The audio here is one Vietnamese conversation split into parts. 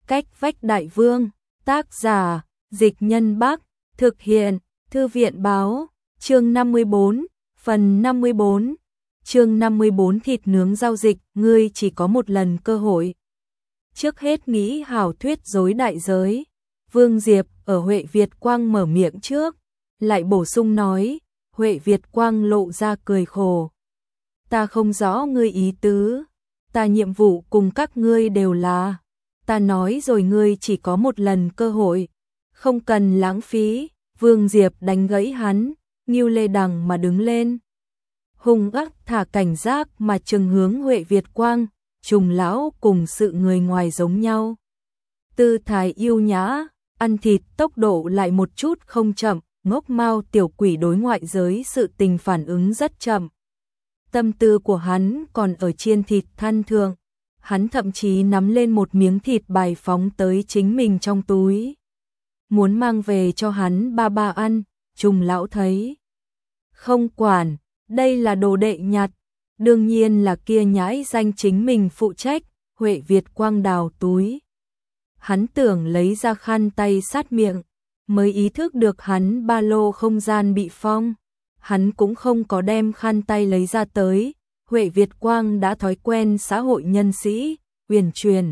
Cách vách đại vương, tác giả, Dịch Nhân Bắc, thực hiện, Thư viện báo, chương 54, phần 54, chương 54 thịt nướng giao dịch, ngươi chỉ có một lần cơ hội. Trước hết nghĩ hảo thuyết dối đại giới, Vương Diệp ở Huệ Việt Quang mở miệng trước, lại bổ sung nói, Huệ Việt Quang lộ ra cười khổ. Ta không rõ ngươi ý tứ, ta nhiệm vụ cùng các ngươi đều là, ta nói rồi ngươi chỉ có một lần cơ hội, không cần lãng phí. Vương Diệp đánh gãy hắn, Ngưu Lê Đằng mà đứng lên. Hung ác thả cảnh giác mà trừng hướng Huệ Việt Quang, Trùng lão cùng sự người ngoài giống nhau. Tư thái yêu nhã, ăn thịt tốc độ lại một chút không chậm, ngốc mao tiểu quỷ đối ngoại giới sự tình phản ứng rất chậm. Tâm tư của hắn còn ở chiên thịt than thượng, hắn thậm chí nắm lên một miếng thịt bài phóng tới chính mình trong túi. Muốn mang về cho hắn ba ba ăn, Trùng lão thấy. Không quản, đây là đồ đệ nhặt, đương nhiên là kia nhãi danh chính mình phụ trách, Huệ Việt Quang đào túi. Hắn tưởng lấy ra khăn tay sát miệng, mới ý thức được hắn ba lô không gian bị phong. Hắn cũng không có đem khăn tay lấy ra tới, Huệ Việt Quang đã thói quen xã hội nhân sĩ, uyển chuyển.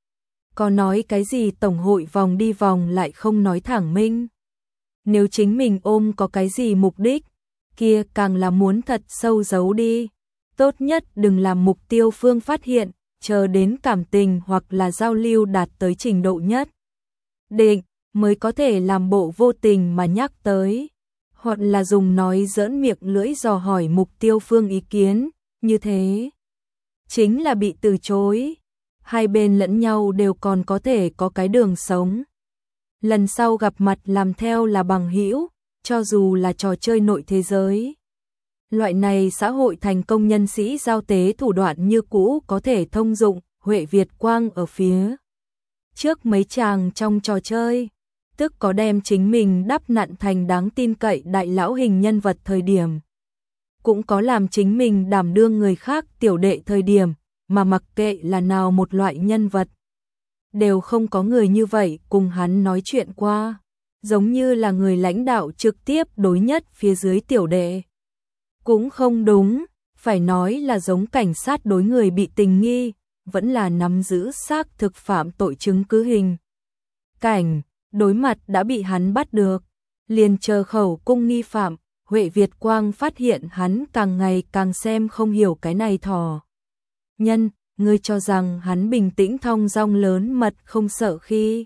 Có nói cái gì tổng hội vòng đi vòng lại không nói thẳng minh. Nếu chính mình ôm có cái gì mục đích, kia càng là muốn thật sâu giấu đi. Tốt nhất đừng làm mục tiêu phương phát hiện, chờ đến cảm tình hoặc là giao lưu đạt tới trình độ nhất định, mới có thể làm bộ vô tình mà nhắc tới. Hoặc là dùng nói giỡn miệng lưỡi dò hỏi mục tiêu phương ý kiến, như thế chính là bị từ chối. Hai bên lẫn nhau đều còn có thể có cái đường sống. Lần sau gặp mặt làm theo là bằng hữu, cho dù là trò chơi nội thế giới. Loại này xã hội thành công nhân sĩ giao tế thủ đoạn như cũ có thể thông dụng, Huệ Việt Quang ở phía trước mấy chàng trong trò chơi, tức có đem chính mình đắp nặn thành đáng tin cậy đại lão hình nhân vật thời điểm. Cũng có làm chính mình đảm đương người khác tiểu đệ thời điểm, mà mặc kệ là nào một loại nhân vật. Đều không có người như vậy cùng hắn nói chuyện qua, giống như là người lãnh đạo trực tiếp đối nhất phía dưới tiểu đệ. Cũng không đúng, phải nói là giống cảnh sát đối người bị tình nghi, vẫn là nắm giữ xác thực phạm tội chứng cứ hình. Cảnh, đối mặt đã bị hắn bắt được, liền chờ khẩu cung nghi phạm, Huệ Việt Quang phát hiện hắn càng ngày càng xem không hiểu cái này thỏ. Nhân, ngươi cho rằng hắn bình tĩnh thong dong lớn mật không sợ khi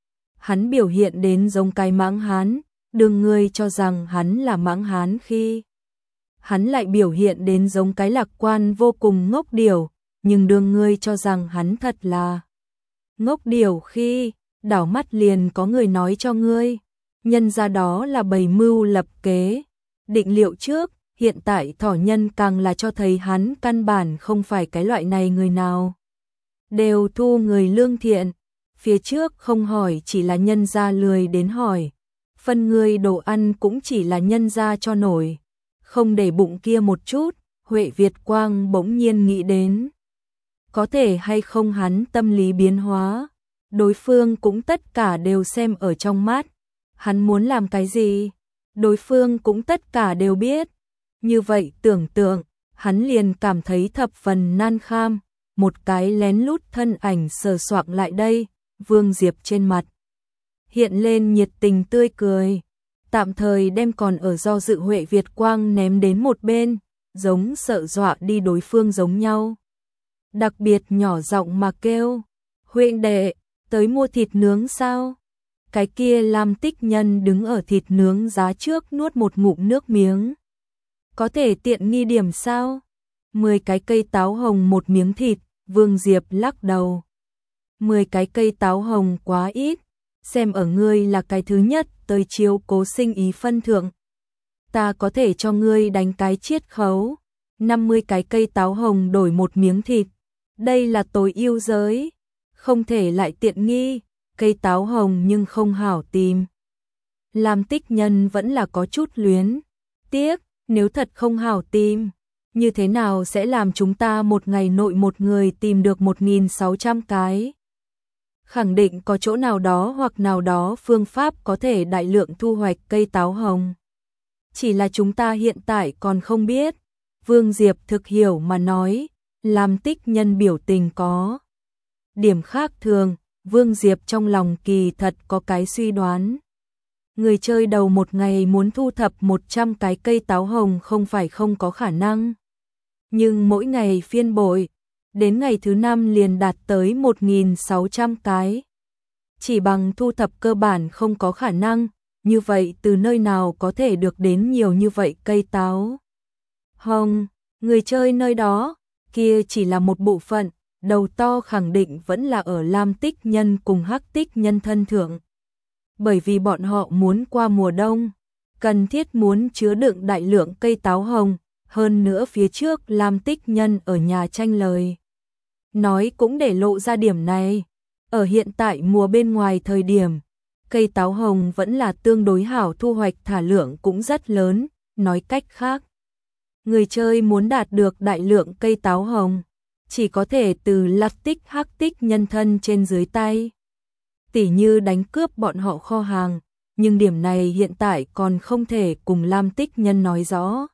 hắn biểu hiện đến giống cái mãng hán, đừng ngươi cho rằng hắn là mãng hán khi hắn lại biểu hiện đến giống cái lạc quan vô cùng ngốc điểu, nhưng đừng ngươi cho rằng hắn thật là ngốc điểu khi đảo mắt liền có người nói cho ngươi, nhân ra đó là bày mưu lập kế, định liệu trước. Hiện tại thỏ nhân càng là cho thấy hắn căn bản không phải cái loại này người nào. Đều thu người lương thiện, phía trước không hỏi chỉ là nhân gia lười đến hỏi. Phân người đồ ăn cũng chỉ là nhân gia cho nổi. Không để bụng kia một chút, Huệ Việt Quang bỗng nhiên nghĩ đến. Có thể hay không hắn tâm lý biến hóa, đối phương cũng tất cả đều xem ở trong mắt. Hắn muốn làm cái gì, đối phương cũng tất cả đều biết. Như vậy tưởng tượng, hắn liền cảm thấy thập phần nan kham, một cái lén lút thân ảnh sờ soạng lại đây, Vương Diệp trên mặt. Hiện lên nhiệt tình tươi cười, tạm thời đem còn ở do dự Huệ Việt Quang ném đến một bên, giống sợ dọa đi đối phương giống nhau. Đặc biệt nhỏ giọng mà kêu, huynh đệ, tới mua thịt nướng sao? Cái kia Lam Tích Nhân đứng ở thịt nướng giá trước nuốt một ngụm nước miếng. Có thể tiện nghi điểm sao? 10 cái cây táo hồng một miếng thịt, Vương Diệp lắc đầu. 10 cái cây táo hồng quá ít, xem ở ngươi là cái thứ nhất tới chiếu cố sinh ý phân thượng. Ta có thể cho ngươi đánh cái chiết khấu, 50 cái cây táo hồng đổi một miếng thịt. Đây là tối ưu giới, không thể lại tiện nghi, cây táo hồng nhưng không hảo tìm. Lam Tích Nhân vẫn là có chút luyến, tiếc. Nếu thật không hảo tìm, như thế nào sẽ làm chúng ta một ngày nội một người tìm được 1.600 cái? khẳng định có chỗ nào đó hoặc nào đó phương pháp có thể đại lượng thu hoạch cây táo hồng. Chỉ là chúng ta hiện tại còn không biết. Vương Diệp thực hiểu mà nói, Lam Tích Nhân biểu tình có điểm khác thường, Vương Diệp trong lòng kỳ thật có cái suy đoán. Người chơi đầu một ngày muốn thu thập 100 cái cây táo hồng không phải không có khả năng. Nhưng mỗi ngày phiên bội, đến ngày thứ 5 liền đạt tới 1.600 cái. Chỉ bằng thu thập cơ bản không có khả năng, như vậy từ nơi nào có thể được đến nhiều như vậy cây táo hồng. Người chơi nơi đó, kia chỉ là một bộ phận, đầu to khẳng định vẫn là ở Lam Tích Nhân cùng Hắc Tích Nhân thân thượng. Bởi vì bọn họ muốn qua mùa đông, cần thiết muốn chứa đựng đại lượng cây táo hồng, hơn nữa phía trước Lam Tích Nhân ở nhà tranh lời. Nói cũng để lộ ra điểm này, ở hiện tại mùa bên ngoài thời điểm, cây táo hồng vẫn là tương đối hảo thu hoạch thả lượng cũng rất lớn, nói cách khác. Người chơi muốn đạt được đại lượng cây táo hồng, chỉ có thể từ Lam Tích Hắc Tích Nhân thân trên dưới tay. Tỉ như đánh cướp bọn họ kho hàng, nhưng điểm này hiện tại còn không thể cùng Lam Tích Nhân nói rõ.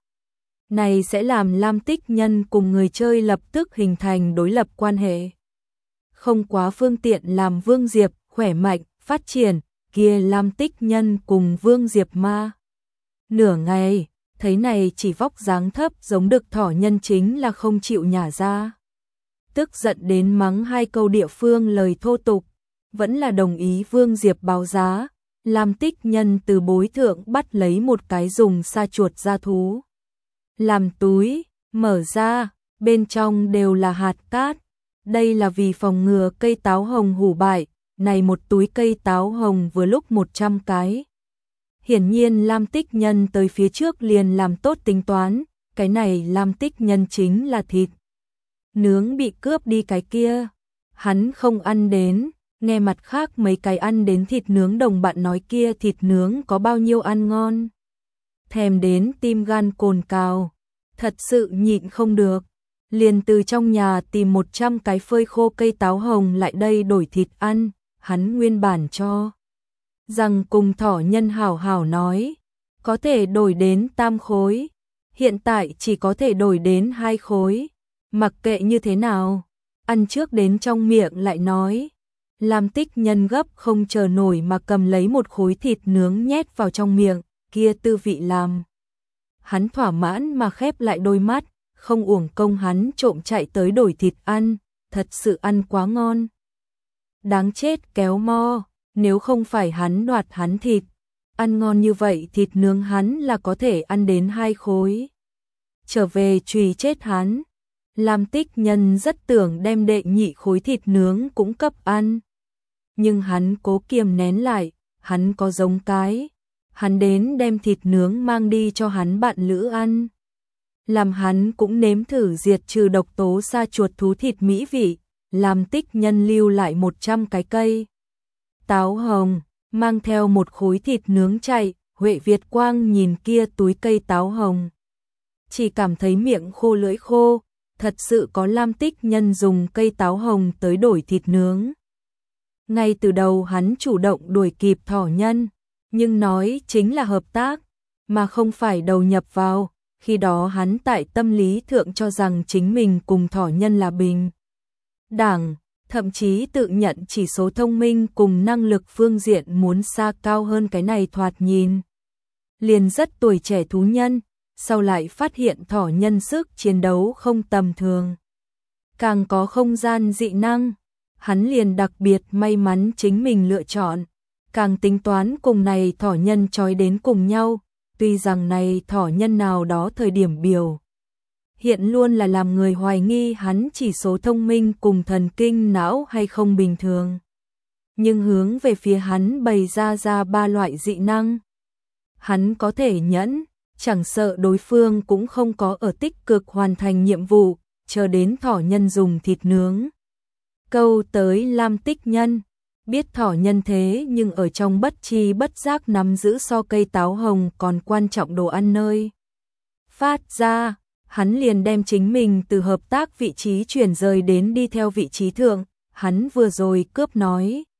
Này sẽ làm Lam Tích Nhân cùng người chơi lập tức hình thành đối lập quan hệ. Không quá phương tiện làm Vương Diệp khỏe mạnh, phát triển, kia Lam Tích Nhân cùng Vương Diệp ma. Nửa ngày, thấy này chỉ vóc dáng thấp giống đực thỏ nhân chính là không chịu nhả ra. Tức giận đến mắng hai câu địa phương lời thô tục, vẫn là đồng ý Vương Diệp báo giá. Lam Tích Nhân từ bối thượng bắt lấy một cái dùng sa chuột da thú làm túi, mở ra, bên trong đều là hạt cát. Đây là vì phòng ngừa cây táo hồng hủ bại, này một túi cây táo hồng vừa lúc 100 cái. Hiển nhiên Lam Tích Nhân tới phía trước liền làm tốt tính toán, cái này Lam Tích Nhân chính là thịt nướng bị cướp đi cái kia. Hắn không ăn đến, nghe mặt khác mấy cái ăn đến thịt nướng đồng bạn nói kia thịt nướng có bao nhiêu ăn ngon. Thèm đến tim gan cồn cào, thật sự nhịn không được. Liền từ trong nhà tìm 100 cái phơi khô cây táo hồng lại đây đổi thịt ăn, hắn nguyên bản cho rằng cùng thỏ nhân hảo hảo nói, có thể đổi đến 3 khối, hiện tại chỉ có thể đổi đến 2 khối, mặc kệ như thế nào, ăn trước đến trong miệng lại nói. Lam Tích Nhân gấp không chờ nổi mà cầm lấy một khối thịt nướng nhét vào trong miệng, kia tư vị làm hắn thỏa mãn mà khép lại đôi mắt, không uổng công hắn trộm chạy tới đổi thịt ăn, thật sự ăn quá ngon. Đáng chết kéo mo, nếu không phải hắn đoạt hắn thịt, ăn ngon như vậy thịt nướng hắn là có thể ăn đến 2 khối. Trở về trùy chết hắn. Lam Tích Nhân rất tưởng đem đệ nhị khối thịt nướng cũng cấp ăn. Nhưng hắn cố kiềm nén lại, hắn có giống cái. Hắn đến đem thịt nướng mang đi cho hắn bạn lữ ăn. Làm hắn cũng nếm thử diệt trừ độc tố sa chuột thú thịt mỹ vị. Lam Tích Nhân lưu lại 100 cái cây táo hồng, mang theo một khối thịt nướng chạy. Huệ Việt Quang nhìn kia túi cây táo hồng, chỉ cảm thấy miệng khô lưỡi khô. Thật sự có Lam Tích Nhân dùng cây táo hồng tới đổi thịt nướng. Ngay từ đầu hắn chủ động đuổi kịp thỏ nhân, nhưng nói chính là hợp tác, mà không phải đầu nhập vào. Khi đó hắn tại tâm lý thượng cho rằng chính mình cùng thỏ nhân là bình đẳng, thậm chí tự nhận chỉ số thông minh cùng năng lực phương diện muốn xa cao hơn cái này thoạt nhìn liền rất tuổi trẻ thú nhân. Sau lại phát hiện thỏ nhân sức chiến đấu không tầm thường, càng có không gian dị năng, hắn liền đặc biệt may mắn chính mình lựa chọn, càng tính toán cùng này thỏ nhân trói đến cùng nhau. Tuy rằng này thỏ nhân nào đó thời điểm biểu hiện luôn là làm người hoài nghi hắn chỉ số thông minh cùng thần kinh não hay không bình thường, nhưng hướng về phía hắn bày ra 3 loại dị năng, hắn có thể nhẫn, chẳng sợ đối phương cũng không có ở tích cực hoàn thành nhiệm vụ, chờ đến thỏ nhân dùng thịt nướng câu tới Lam Tích Nhân. Biết thỏ nhân thế nhưng ở trong bất chi bất giác nắm giữ so cây táo hồng còn quan trọng đồ ăn nơi phát ra, hắn liền đem chính mình từ hợp tác vị trí chuyển rời đến đi theo vị trí thượng. Hắn vừa rồi cướp nói,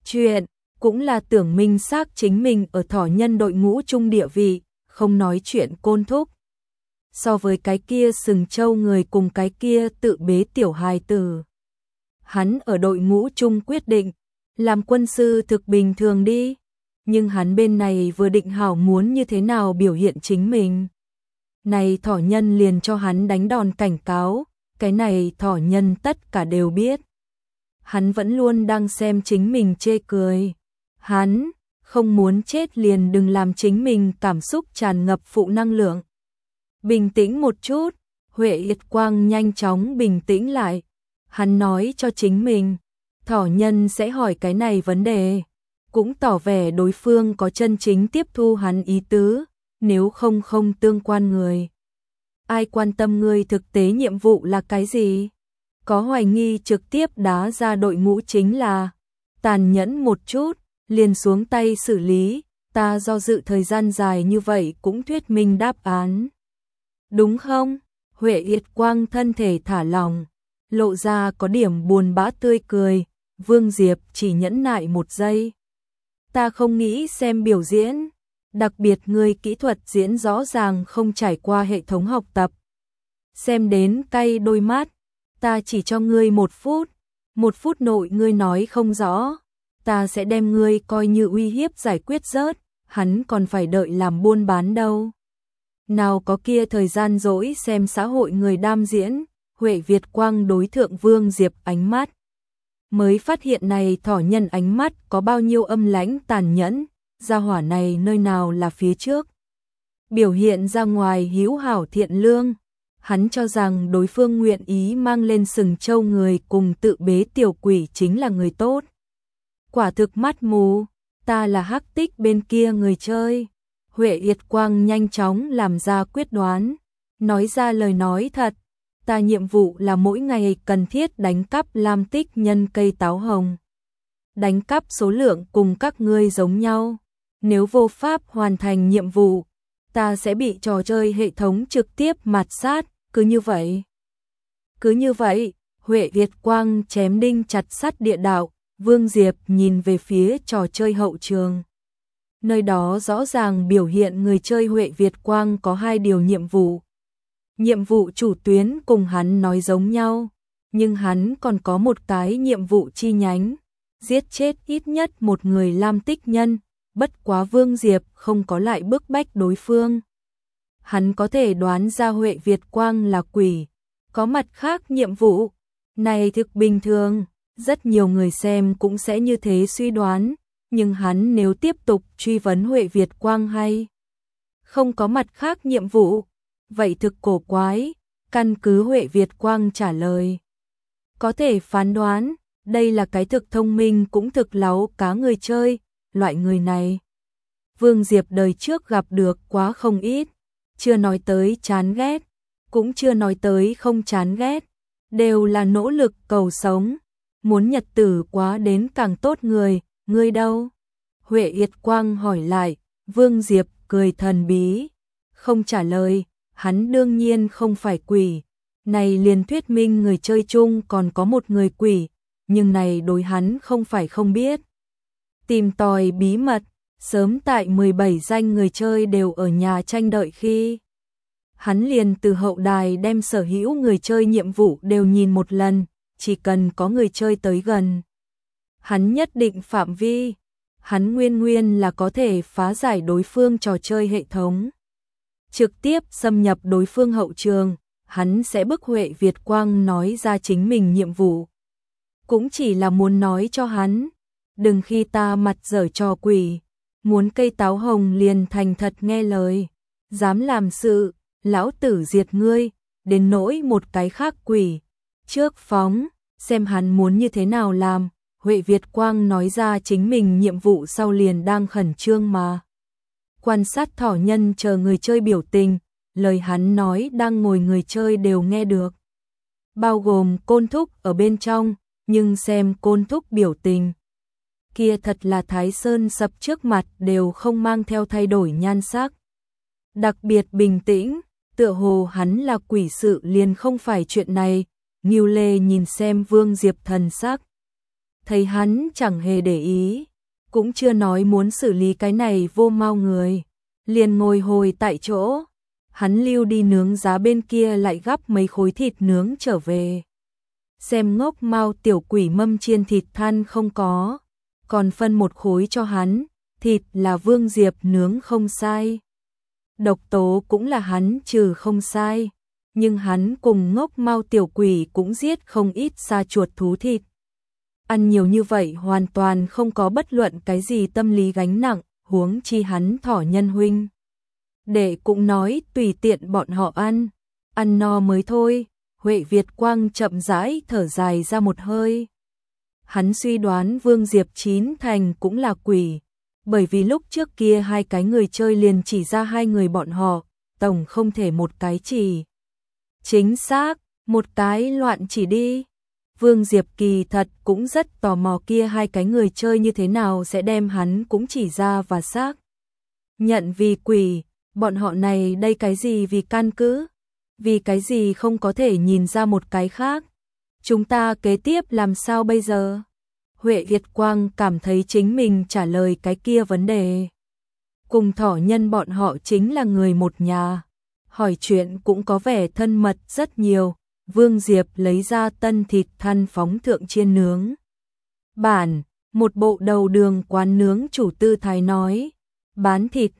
chuyện, cũng là tưởng minh xác chính mình ở thỏ nhân đội ngũ trung địa vị, không nói chuyện Côn Thúc. So với cái kia sừng trâu người cùng cái kia tự bế tiểu hài tử, hắn ở đội ngũ trung quyết định, làm quân sư thực bình thường đi, nhưng hắn bên này vừa định hảo muốn như thế nào biểu hiện chính mình. Này thỏ nhân liền cho hắn đánh đòn cảnh cáo, cái này thỏ nhân tất cả đều biết. Hắn vẫn luôn đang xem chính mình chê cười. Hắn không muốn chết liền đừng làm chính mình cảm xúc tràn ngập phụ năng lượng. Bình tĩnh một chút, Huệ Yết Quang nhanh chóng bình tĩnh lại. Hắn nói cho chính mình, thỏ nhân sẽ hỏi cái này vấn đề, cũng tỏ vẻ đối phương có chân chính tiếp thu hắn ý tứ, nếu không không tương quan người. Ai quan tâm ngươi thực tế nhiệm vụ là cái gì? Có hoài nghi trực tiếp đá ra đội ngũ chính là tàn nhẫn một chút, liền xuống tay xử lý, ta do dự thời gian dài như vậy cũng thuyết minh đáp án. Đúng không? Huệ Yết Quang thân thể thả lỏng, lộ ra có điểm buồn bã tươi cười, Vương Diệp chỉ nhẫn nại một giây. Ta không nghĩ xem biểu diễn, đặc biệt ngươi kỹ thuật diễn rõ ràng không trải qua hệ thống học tập. Xem đến cay đôi mắt, ta chỉ cho ngươi 1 phút nội ngươi nói không rõ, ta sẽ đem ngươi coi như uy hiếp giải quyết rớt, hắn còn phải đợi làm buôn bán đâu. Nào có kia thời gian dỗi xem xã hội người đam diễn, Huệ Việt Quang đối thượng Vương Diệp ánh mắt. Mới phát hiện này thỏ nhân ánh mắt có bao nhiêu âm lãnh tàn nhẫn, gia hỏa này nơi nào là phía trước. Biểu hiện ra ngoài hữu hảo thiện lương, hắn cho rằng đối phương nguyện ý mang lên sừng trâu người cùng tự bế tiểu quỷ chính là người tốt. Quả thực mắt mù, ta là hắc tích bên kia người chơi. Huệ Yết Quang nhanh chóng làm ra quyết đoán, nói ra lời nói thật. Ta nhiệm vụ là mỗi ngày cần thiết đánh cắp lam tích nhân cây táo hồng. Đánh cắp số lượng cùng các ngươi giống nhau. Nếu vô pháp hoàn thành nhiệm vụ, ta sẽ bị trò chơi hệ thống trực tiếp mạt sát, cứ như vậy. Cứ như vậy, Huệ Yết Quang chém đinh chặt sắt địa đạo, Vương Diệp nhìn về phía trò chơi hậu trường. Nơi đó rõ ràng biểu hiện người chơi Huệ Việt Quang có 2 điều nhiệm vụ. Nhiệm vụ chủ tuyến cùng hắn nói giống nhau, nhưng hắn còn có một cái nhiệm vụ chi nhánh, giết chết ít nhất một người lam tích nhân, bất quá Vương Diệp không có lại bức bách đối phương. Hắn có thể đoán ra Huệ Việt Quang là quỷ, có mặt khác nhiệm vụ, này thực bình thường, rất nhiều người xem cũng sẽ như thế suy đoán, nhưng hắn nếu tiếp tục truy vấn Huệ Việt Quang hay không có mặt khác nhiệm vụ, vậy thực cổ quái, căn cứ Huệ Việt Quang trả lời. Có thể phán đoán, đây là cái thực thông minh cũng thực láu cá người chơi, loại người này. Vương Diệp đời trước gặp được quá không ít, chưa nói tới chán ghét, cũng chưa nói tới không chán ghét, đều là nỗ lực cầu sống, muốn nhật tử quá đến càng tốt người, ngươi đâu? Huệ Yết Quang hỏi lại, Vương Diệp cười thần bí, không trả lời. Hắn đương nhiên không phải quỷ, này liền thuyết minh người chơi chung còn có một người quỷ, nhưng này đối hắn không phải không biết. Tìm tòi bí mật, sớm tại 17 danh người chơi đều ở nhà tranh đợi khi. Hắn liền từ hậu đài đem sở hữu người chơi nhiệm vụ đều nhìn một lần, chỉ cần có người chơi tới gần. Hắn nhất định phạm vi, hắn nguyên là có thể phá giải đối phương trò chơi hệ thống. Trực tiếp xâm nhập đối phương hậu trường, hắn sẽ bức Huệ Việt Quang nói ra chính mình nhiệm vụ. Cũng chỉ là muốn nói cho hắn, đừng khi ta mặt dở trò quỷ, muốn cây táo hồng liền thành thật nghe lời, dám làm sự, lão tử diệt ngươi, đến nỗi một cái khác quỷ. Trước phóng, xem hắn muốn như thế nào làm, Huệ Việt Quang nói ra chính mình nhiệm vụ sau liền đang khẩn trương mà. Quan sát thỏ nhân chờ người chơi biểu tình, lời hắn nói đang ngồi người chơi đều nghe được. Bao gồm Côn Thúc ở bên trong, nhưng xem Côn Thúc biểu tình. Kia thật là Thái Sơn sập trước mặt đều không mang theo thay đổi nhan sắc. Đặc biệt bình tĩnh, tựa hồ hắn là quỷ sự liền không phải chuyện này, Ngưu Lê nhìn xem Vương Diệp thần sắc. thấy hắn chẳng hề để ý, cũng chưa nói muốn xử lý cái này vô mau người, liền ngồi hồi tại chỗ. Hắn lưu đi nướng giá bên kia lại gắp mấy khối thịt nướng trở về. Xem ngốc mau tiểu quỷ mâm chiên thịt than không có, còn phân một khối cho hắn, thịt là Vương Diệp nướng không sai. Độc tố cũng là hắn trừ không sai, nhưng hắn cùng ngốc mau tiểu quỷ cũng giết không ít sa chuột thú thịt. Ăn nhiều như vậy hoàn toàn không có bất luận cái gì tâm lý gánh nặng, huống chi hắn Thỏ Nhân huynh. Đệ cũng nói tùy tiện bọn họ ăn no mới thôi. Huệ Việt Quang chậm rãi thở dài ra một hơi. Hắn suy đoán Vương Diệp chín thành cũng là quỷ, bởi vì lúc trước kia hai cái người chơi liền chỉ ra hai người bọn họ, tổng không thể một cái chỉ. Chính xác, một cái loạn chỉ đi. Vương Diệp kỳ thật cũng rất tò mò kia hai cái người chơi như thế nào sẽ đem hắn cũng chỉ ra và xác nhận vì quỷ, bọn họ này đây cái gì vì căn cứ, vì cái gì không có thể nhìn ra một cái khác. Chúng ta kế tiếp làm sao bây giờ? Huệ Việt Quang cảm thấy chính mình trả lời cái kia vấn đề. Cùng Thỏ Nhân bọn họ chính là người một nhà, hỏi chuyện cũng có vẻ thân mật rất nhiều. Vương Diệp lấy ra tân thịt than phóng thượng chiên nướng. Bản, một bộ đầu đường quán nướng chủ tư thái nói, bán thịt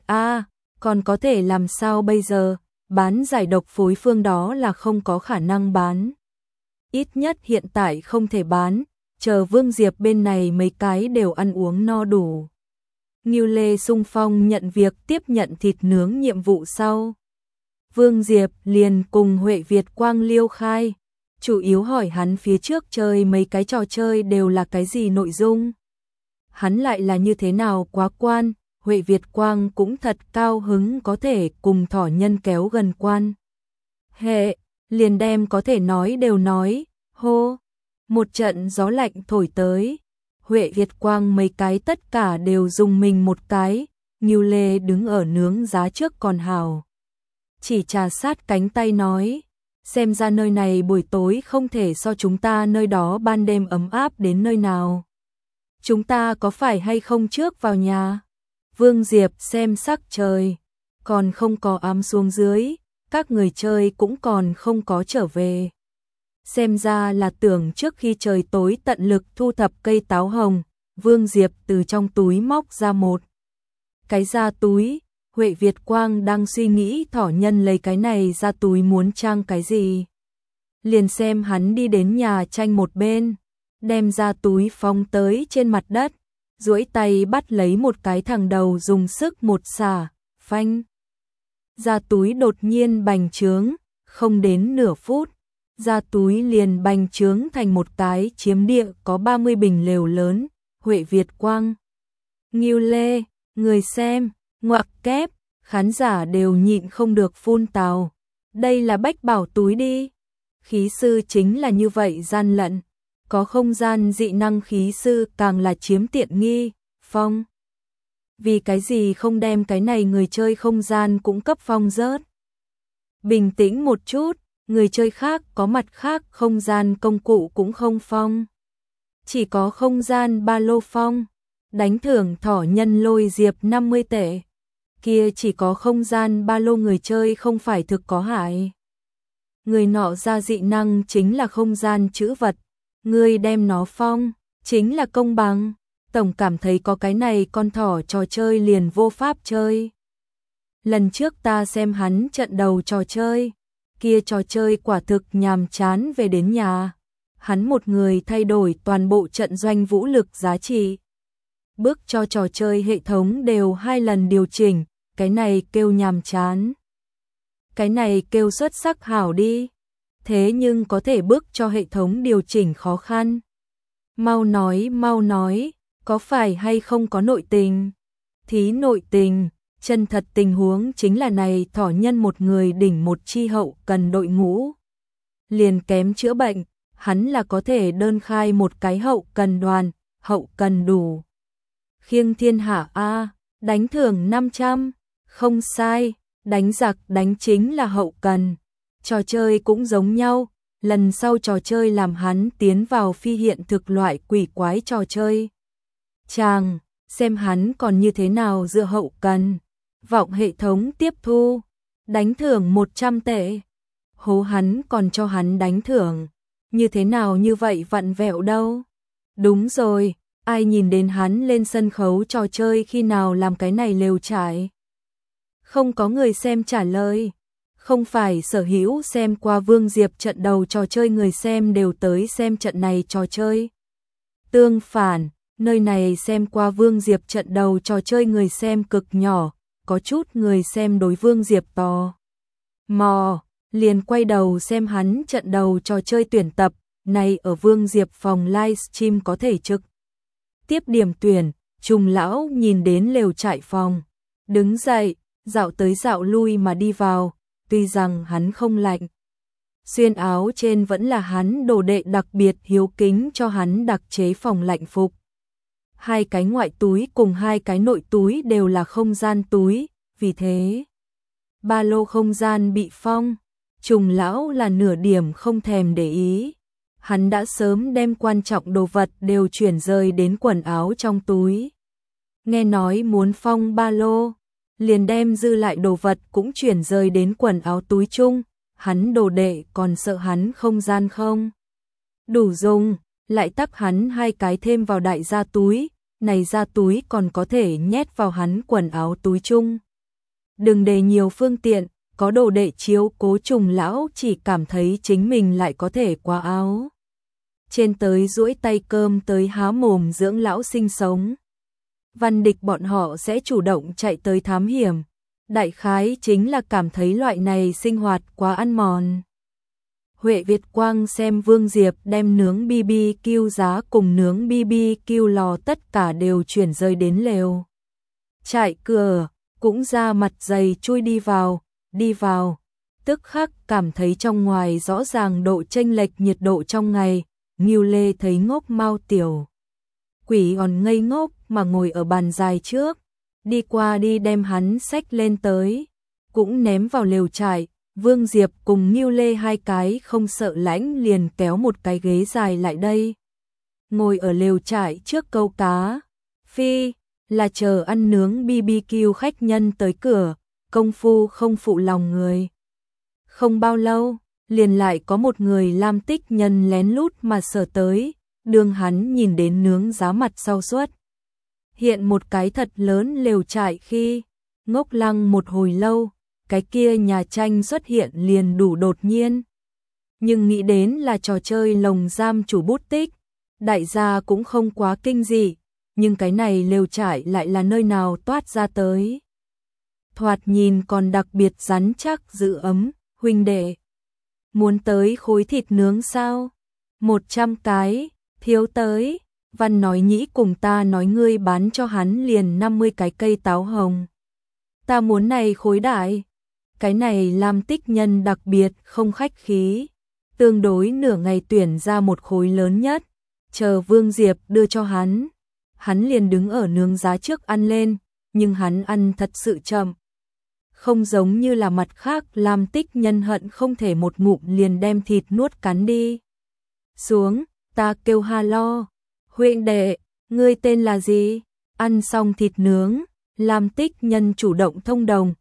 còn có thể làm sao bây giờ, bán giải độc phối phương đó là không có khả năng bán. Ít nhất hiện tại không thể bán, chờ Vương Diệp bên này mấy cái đều ăn uống no đủ. Ngưu Lê xung phong nhận việc tiếp nhận thịt nướng nhiệm vụ sau. Vương Diệp liền cùng Huệ Việt Quang liêu khai, chủ yếu hỏi hắn phía trước chơi mấy cái trò chơi đều là cái gì nội dung. Hắn lại là như thế nào quá quan, Huệ Việt Quang cũng thật cao hứng có thể cùng Thỏ Nhân kéo gần quan hệ, liền đem có thể nói đều nói, hô, một trận gió lạnh thổi tới. Huệ Việt Quang mấy cái tất cả đều dùng mình một cái, Ngưu Lê đứng ở nướng giá trước còn hào. Chỉ trà sát cánh tay nói, xem ra nơi này buổi tối không thể so chúng ta nơi đó ban đêm ấm áp đến nơi nào. Chúng ta có phải hay không trước vào nhà? Vương Diệp xem sắc trời, còn không có ám xuống dưới, các người chơi cũng còn không có trở về. Xem ra là tưởng trước khi trời tối tận lực thu thập cây táo hồng. Vương Diệp từ trong túi móc ra một cái da túi. Huệ Việt Quang đang suy nghĩ Thỏ Nhân lấy cái này ra túi muốn trang cái gì. Liền xem hắn đi đến nhà tranh một bên, đem ra túi phóng tới trên mặt đất, duỗi tay bắt lấy một cái thằng đầu dùng sức một xả, phanh. Ra túi đột nhiên bành trướng, không đến nửa phút, ra túi liền bành trướng thành một cái chiếm địa có 30 bình lều lớn. Huệ Việt Quang, Ngưu Lê, người xem, ngoặc kép, khán giả đều nhịn không được phun tào. Đây là bách bảo túi đi. Khí sư chính là như vậy gian lận, có không gian dị năng khí sư càng là chiếm tiện nghi. Phong, vì cái gì không đem cái này người chơi không gian cũng cấp phong rớt? Bình tĩnh một chút, người chơi khác có mặt khác không gian công cụ cũng không phong, chỉ có không gian ba lô phong. Đánh thưởng Thỏ Nhân lôi Diệp 50 tệ. Kia chỉ có không gian ba lô người chơi không phải thực có hại. Người nọ ra dị năng chính là không gian chữ vật, người đem nó phong, chính là công bằng. Tổng cảm thấy có cái này con thỏ trò chơi liền vô pháp chơi. Lần trước ta xem hắn trận đầu trò chơi, kia trò chơi quả thực nhàm chán. Về đến nhà, hắn một người thay đổi toàn bộ trận doanh vũ lực giá trị. Bước cho trò chơi hệ thống đều 2 lần điều chỉnh, cái này kêu nhàm chán. Cái này kêu xuất sắc hảo đi. Thế nhưng có thể bước cho hệ thống điều chỉnh khó khăn. Mau nói, có phải hay không có nội tình? Thí nội tình, chân thật tình huống chính là này Thỏ Nhân một người đỉnh một chi hậu cần đội ngũ. Liền kém chữa bệnh, hắn là có thể đơn khai một cái hậu cần đoàn, hậu cần đủ. Khiêng thiên hạ đánh thưởng 500, không sai, đánh giặc đánh chính là hậu cần. Trò chơi cũng giống nhau, lần sau trò chơi làm hắn tiến vào phi hiện thực loại quỷ quái trò chơi. Chàng, xem hắn còn như thế nào dựa hậu cần. Vọng hệ thống tiếp thu, đánh thưởng 100 tệ. Hố hắn còn cho hắn đánh thưởng. Như thế nào như vậy vặn vẹo đâu. Đúng rồi, ai nhìn đến hắn lên sân khấu trò chơi khi nào làm cái này lều trại. Không có người xem trả lời. Không phải sở hữu xem qua Vương Diệp trận đầu trò chơi người xem đều tới xem trận này trò chơi. Tương phản, nơi này xem qua Vương Diệp trận đầu trò chơi người xem cực nhỏ, có chút người xem đối Vương Diệp tò mò, liền quay đầu xem hắn trận đầu trò chơi tuyển tập, này ở Vương Diệp phòng livestream có thể trực tiếp điểm tuyển. Trùng lão nhìn đến lều trại phòng, đứng dậy, dạo tới dạo lui mà đi vào, tuy rằng hắn không lạnh. Xuyên áo trên vẫn là hắn đồ đệ đặc biệt hiếu kính cho hắn đặc chế phòng lạnh phục. 2 cái ngoại túi cùng 2 cái nội túi đều là không gian túi, vì thế ba lô không gian bị phong. Trùng lão là nửa điểm không thèm để ý. Hắn đã sớm đem quan trọng đồ vật đều chuyển rời đến quần áo trong túi. Nghe nói muốn phong ba lô, liền đem dư lại đồ vật cũng chuyển rời đến quần áo túi chung. Hắn đồ đệ còn sợ hắn không gian không đủ dùng, lại tắc hắn 2 cái thêm vào đại gia túi, này gia túi còn có thể nhét vào hắn quần áo túi chung. Đừng để nhiều phương tiện, có đồ đệ chiếu cố. Trùng lão chỉ cảm thấy chính mình lại có thể qua áo trên tới duỗi tay cơm tới há mồm dưỡng lão sinh sống. Văn Địch bọn họ sẽ chủ động chạy tới thám hiểm, đại khái chính là cảm thấy loại này sinh hoạt quá ăn mòn. Huệ Việt Quang xem Vương Diệp đem nướng BBQ giá cùng nướng BBQ lò tất cả đều chuyển rơi đến lều trại cửa, cũng ra mặt dày chui đi vào, tức khắc cảm thấy trong ngoài rõ ràng độ chênh lệch nhiệt độ trong ngày. Ngưu Lê thấy ngốc mau tiểu quỷ còn ngây ngốc mà ngồi ở bàn dài trước, đi qua đi đem hắn xách lên tới, cũng ném vào lều trại. Vương Diệp cùng Ngưu Lê 2 cái không sợ lãnh liền kéo một cái ghế dài lại đây, ngồi ở lều trại trước câu cá. Phi là chờ ăn nướng BBQ khách nhân tới cửa, công phu không phụ lòng người. Không bao lâu, liền lại có một người lam tích nhân lén lút mà sở tới, đương hắn nhìn đến nướng giá mặt sau suốt hiện một cái thật lớn lều trại khi ngốc lăng một hồi lâu, cái kia nhà tranh xuất hiện liền đủ đột nhiên. Nhưng nghĩ đến là trò chơi lồng giam chủ bút tích, đại gia cũng không quá kinh dị, nhưng cái này lều trại lại là nơi nào toát ra tới. Thoạt nhìn còn đặc biệt rắn chắc giữ ấm. Huynh đệ, muốn tới khối thịt nướng sao? 100 cái, thiếu tới. Văn nói nhĩ cùng ta nói ngươi bán cho hắn liền 50 cái cây táo hồng. Ta muốn này khối đại. Cái này làm tích nhân đặc biệt không khách khí. Tương đối nửa ngày tuyển ra một khối lớn nhất. Chờ Vương Diệp đưa cho hắn. Hắn liền đứng ở nướng giá trước ăn lên. Nhưng hắn ăn thật sự chậm. Không giống như là mặt khác làm tích nhân hận không thể một ngụm liền đem thịt nuốt cắn đi xuống. Ta kêu ha lo. Huynh đệ, ngươi tên là gì? Ăn xong thịt nướng, làm tích nhân chủ động thông đồng.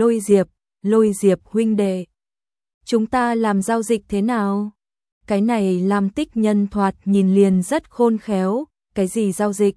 Lôi Diệp huynh đệ. Chúng ta làm giao dịch thế nào? Cái này làm tích nhân thoạt nhìn liền rất khôn khéo. Cái gì giao dịch?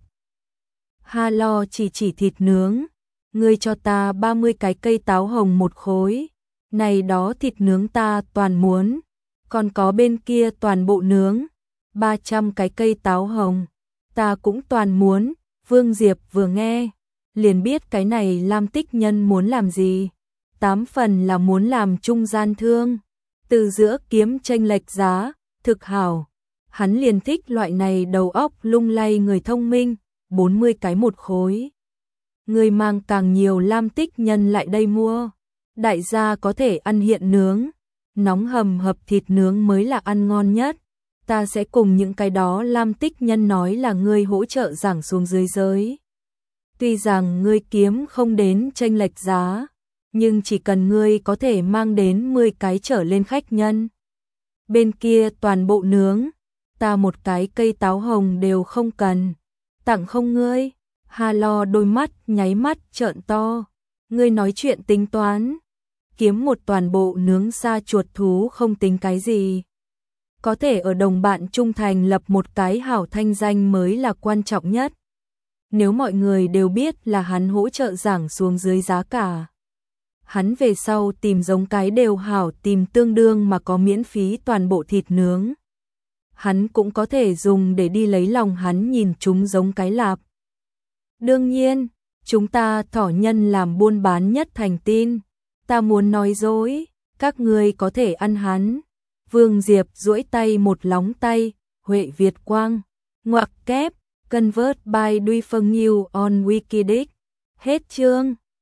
Ha lo chỉ thịt nướng. Ngươi cho ta 30 cái cây táo hồng một khối. Này đó thịt nướng ta toàn muốn. Còn có bên kia toàn bộ nướng. 300 cái cây táo hồng. Ta cũng toàn muốn. Vương Diệp vừa nghe, liền biết cái này Lam Tích Nhân muốn làm gì. 8 phần là muốn làm trung gian thương. Từ giữa kiếm chênh lệch giá, thực hảo. Hắn liền thích loại này đầu óc lung lay người thông minh. 40 cái một khối. Người mang càng nhiều Lam Tích Nhân lại đây mua. Đại gia có thể ăn hiện nướng. Nóng hầm hập thịt nướng mới là ăn ngon nhất. Ta sẽ cùng những cái đó Lam Tích Nhân nói là ngươi hỗ trợ giảng xuống dưới giới. Tuy rằng ngươi kiếm không đến chênh lệch giá, nhưng chỉ cần ngươi có thể mang đến 10 cái trở lên khách nhân. bên kia toàn bộ nướng, ta một cái cây táo hồng đều không cần, tặng không ngươi. Hà Lo đôi mắt nháy mắt trợn to, ngươi nói chuyện tính toán, kiếm một toàn bộ nướng sa chuột thú không tính cái gì. Có thể ở đồng bạn trung thành lập một cái hảo thanh danh mới là quan trọng nhất. Nếu mọi người đều biết là hắn hỗ trợ giảm xuống dưới giá cả, hắn về sau tìm giống cái đều hảo tìm tương đương mà có miễn phí toàn bộ thịt nướng. Hắn cũng có thể dùng để đi lấy lòng hắn nhìn chúng giống cái lạp. Đương nhiên, chúng ta thỏ nhân làm buôn bán nhất thành tin, ta muốn nói dối, các ngươi có thể ăn hắn. Vương Diệp duỗi tay một lóng tay, Huệ Việt Quang, ngoặc kép, convert by Duy Phân New on Wikidic. Hết chương.